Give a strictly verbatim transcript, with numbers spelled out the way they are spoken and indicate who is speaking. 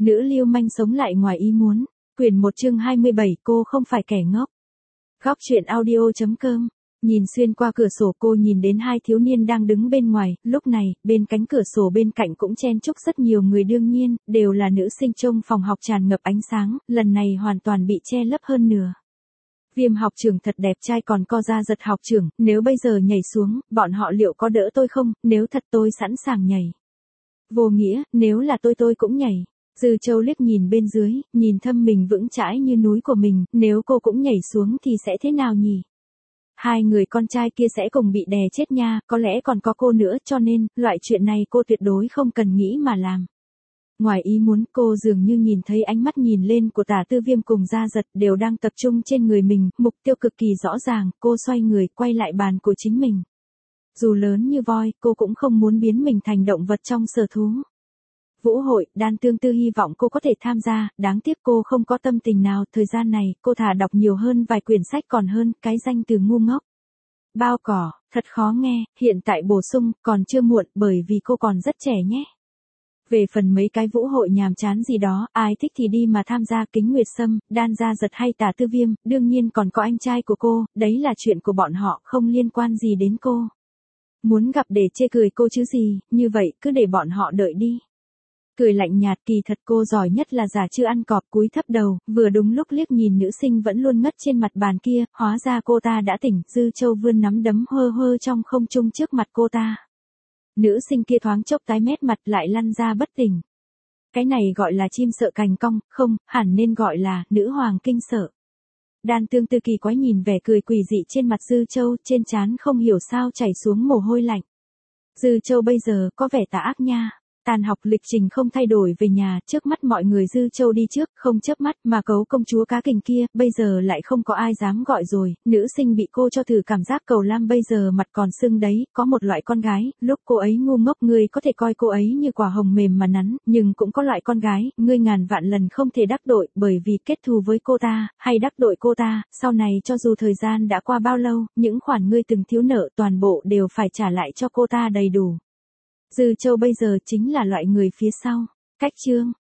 Speaker 1: Nữ lưu manh sống lại ngoài ý muốn. Quyển một chương hai mươi bảy, cô không phải kẻ ngốc. Góc truyện audio chấm com. Nhìn xuyên qua cửa sổ, cô nhìn đến hai thiếu niên đang đứng bên ngoài. Lúc này, bên cánh cửa sổ bên cạnh cũng chen chúc rất nhiều người, đương nhiên, đều là nữ sinh trong phòng học tràn ngập ánh sáng, lần này hoàn toàn bị che lấp hơn nửa. Viêm học trưởng thật đẹp trai, còn co ra giật học trưởng, nếu bây giờ nhảy xuống, bọn họ liệu có đỡ tôi không? Nếu thật tôi sẵn sàng nhảy. Vô nghĩa, nếu là tôi tôi cũng nhảy. Dư Châu liếc nhìn bên dưới, nhìn thâm mình vững chãi như núi của mình, nếu cô cũng nhảy xuống thì sẽ thế nào nhỉ? Hai người con trai kia sẽ cùng bị đè chết nha, có lẽ còn có cô nữa, cho nên, loại chuyện này cô tuyệt đối không cần nghĩ mà làm. Ngoài ý muốn, cô dường như nhìn thấy ánh mắt nhìn lên của Tả Tư Viêm cùng Gia Giật đều đang tập trung trên người mình, mục tiêu cực kỳ rõ ràng, cô xoay người, quay lại bàn của chính mình. Dù lớn như voi, cô cũng không muốn biến mình thành động vật trong sở thú. Vũ hội, Đan Tương Tư hy vọng cô có thể tham gia, đáng tiếc cô không có tâm tình nào, thời gian này, cô thà đọc nhiều hơn vài quyển sách còn hơn, cái danh từ ngu ngốc. Bao cỏ, thật khó nghe, hiện tại bổ sung, còn chưa muộn, bởi vì cô còn rất trẻ nhé. Về phần mấy cái vũ hội nhàm chán gì đó, ai thích thì đi mà tham gia. Kính Nguyệt Sâm, Đan Gia Giật hay Tả Tư Viêm, đương nhiên còn có anh trai của cô, đấy là chuyện của bọn họ, không liên quan gì đến cô. Muốn gặp để chê cười cô chứ gì, như vậy cứ để bọn họ đợi đi. Cười lạnh nhạt, kỳ thật cô giỏi nhất là giả chưa ăn cọp, cúi thấp đầu, vừa đúng lúc liếc nhìn nữ sinh vẫn luôn ngất trên mặt bàn kia, hóa ra cô ta đã tỉnh. Dư Châu vươn nắm đấm hơ hơ trong không trung trước mặt cô ta. Nữ sinh kia thoáng chốc tái mét mặt lại lăn ra bất tỉnh. Cái này gọi là chim sợ cành cong, không, hẳn nên gọi là nữ hoàng kinh sợ. Đan Tương Tư kỳ quái nhìn vẻ cười quỷ dị trên mặt Dư Châu, trên trán không hiểu sao chảy xuống mồ hôi lạnh. Dư Châu bây giờ có vẻ tà ác nha. Tàn học lịch trình không thay đổi về nhà, trước mắt mọi người Dư Châu đi trước, không chớp mắt, mà cấu công chúa cá kình kia, bây giờ lại không có ai dám gọi rồi. Nữ sinh bị cô cho thử cảm giác cầu lam bây giờ mặt còn sưng đấy, có một loại con gái, lúc cô ấy ngu ngốc ngươi có thể coi cô ấy như quả hồng mềm mà nắn, nhưng cũng có loại con gái, ngươi ngàn vạn lần không thể đắc tội, bởi vì kết thù với cô ta, hay đắc tội cô ta, sau này cho dù thời gian đã qua bao lâu, những khoản ngươi từng thiếu nợ toàn bộ đều phải trả lại cho cô ta đầy đủ. Dư Châu bây giờ chính là loại người phía sau. Cách chương